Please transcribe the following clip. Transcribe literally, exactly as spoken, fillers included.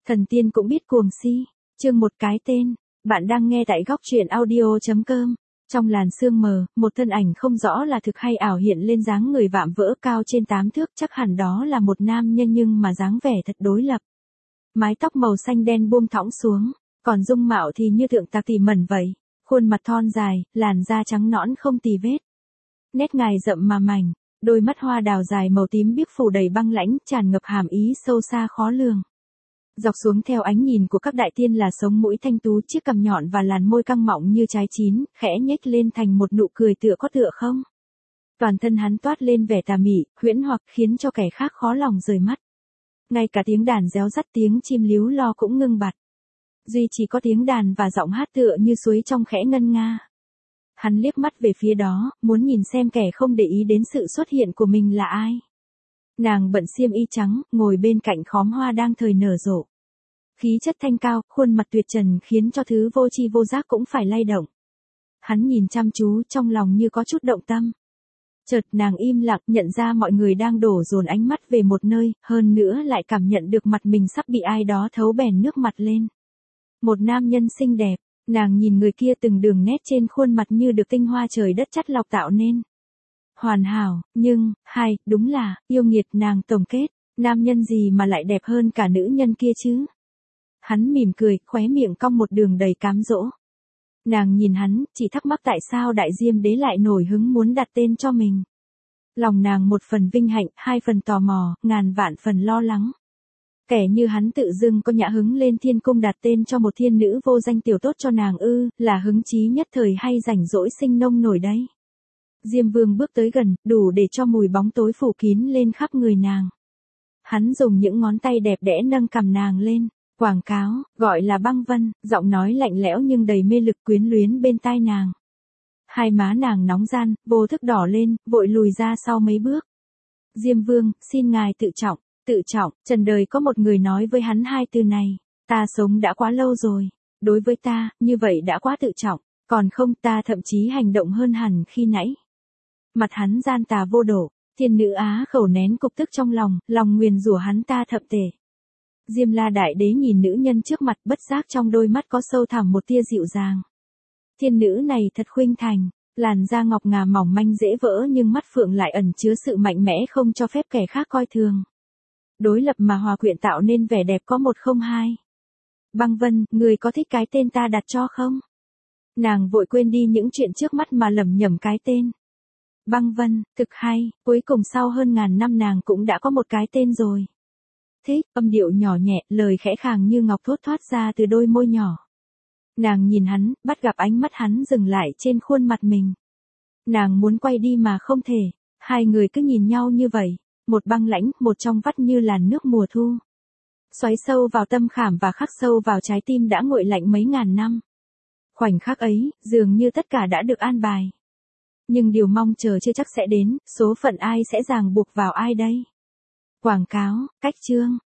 Thần tiên cũng biết cuồng si. Chương một cái tên. Bạn đang nghe tại góc truyện audio.com. Trong làn sương mờ, một thân ảnh không rõ là thực hay ảo hiện lên dáng người vạm vỡ cao trên tám thước, chắc hẳn đó là một nam nhân nhưng mà dáng vẻ thật đối lập. Mái tóc màu xanh đen buông thõng xuống, còn dung mạo thì như tượng tạc tỉ mẩn vậy. Khuôn mặt thon dài, làn da trắng nõn không tì vết. Nét ngài rậm mà mảnh, đôi mắt hoa đào dài màu tím biếc phủ đầy băng lãnh, tràn ngập hàm ý sâu xa khó lường. Dọc xuống theo ánh nhìn của các đại tiên là sống mũi thanh tú, chiếc cằm nhọn và làn môi căng mọng như trái chín, khẽ nhếch lên thành một nụ cười tựa có tựa không. Toàn thân hắn toát lên vẻ tà mị, huyễn hoặc khiến cho kẻ khác khó lòng rời mắt. Ngay cả tiếng đàn réo rắt, tiếng chim líu lo cũng ngưng bặt. Duy chỉ có tiếng đàn và giọng hát tựa như suối trong khẽ ngân nga. Hắn liếc mắt về phía đó, muốn nhìn xem kẻ không để ý đến sự xuất hiện của mình là ai. Nàng bận xiêm y trắng, ngồi bên cạnh khóm hoa đang thời nở rộ. Khí chất thanh cao, khuôn mặt tuyệt trần khiến cho thứ vô tri vô giác cũng phải lay động. Hắn nhìn chăm chú, trong lòng như có chút động tâm. Chợt nàng im lặng, nhận ra mọi người đang đổ dồn ánh mắt về một nơi, hơn nữa lại cảm nhận được mặt mình sắp bị ai đó thấu bèn nước mặt lên. Một nam nhân xinh đẹp, nàng nhìn người kia từng đường nét trên khuôn mặt như được tinh hoa trời đất chắt lọc tạo nên. Hoàn hảo, nhưng, hai, đúng là, yêu nghiệt, nàng tổng kết, nam nhân gì mà lại đẹp hơn cả nữ nhân kia chứ? Hắn mỉm cười, khóe miệng cong một đường đầy cám dỗ. Nàng nhìn hắn, chỉ thắc mắc tại sao đại diêm đế lại nổi hứng muốn đặt tên cho mình. Lòng nàng một phần vinh hạnh, hai phần tò mò, ngàn vạn phần lo lắng. Kẻ như hắn tự dưng có nhã hứng lên thiên cung đặt tên cho một thiên nữ vô danh tiểu tốt cho nàng ư, là hứng chí nhất thời hay rảnh rỗi sinh nông nổi đấy. Diêm Vương bước tới gần, đủ để cho mùi bóng tối phủ kín lên khắp người nàng. Hắn dùng những ngón tay đẹp đẽ nâng cằm nàng lên, quảng cáo, gọi là Băng Vân, giọng nói lạnh lẽo nhưng đầy mê lực quyến luyến bên tai nàng. Hai má nàng nóng gian, vô thức đỏ lên, vội lùi ra sau mấy bước. Diêm Vương, xin ngài tự trọng, tự trọng, trần đời có một người nói với hắn hai từ này, ta sống đã quá lâu rồi, đối với ta, như vậy đã quá tự trọng, còn không ta thậm chí hành động hơn hẳn khi nãy. Mặt hắn gian tà vô độ, thiên nữ á khẩu nén cục tức trong lòng, lòng nguyền rủa hắn ta thậm tệ. Diêm La Đại Đế nhìn nữ nhân trước mặt, bất giác trong đôi mắt có sâu thẳm một tia dịu dàng. Thiên nữ này thật khuynh thành, làn da ngọc ngà mỏng manh dễ vỡ nhưng mắt phượng lại ẩn chứa sự mạnh mẽ không cho phép kẻ khác coi thường. Đối lập mà hòa quyện tạo nên vẻ đẹp có một không hai. Băng Vân, người có thích cái tên ta đặt cho không? Nàng vội quên đi những chuyện trước mắt mà lẩm nhẩm cái tên. Băng Vân, thực hay, cuối cùng sau hơn ngàn năm nàng cũng đã có một cái tên rồi. Thích, âm điệu nhỏ nhẹ, lời khẽ khàng như ngọc thốt thoát ra từ đôi môi nhỏ. Nàng nhìn hắn, bắt gặp ánh mắt hắn dừng lại trên khuôn mặt mình. Nàng muốn quay đi mà không thể, hai người cứ nhìn nhau như vậy, một băng lãnh, một trong vắt như làn nước mùa thu. Xoáy sâu vào tâm khảm và khắc sâu vào trái tim đã nguội lạnh mấy ngàn năm. Khoảnh khắc ấy, dường như tất cả đã được an bài. Nhưng điều mong chờ chưa chắc sẽ đến, số phận ai sẽ ràng buộc vào ai đây? Quảng cáo, cách chương.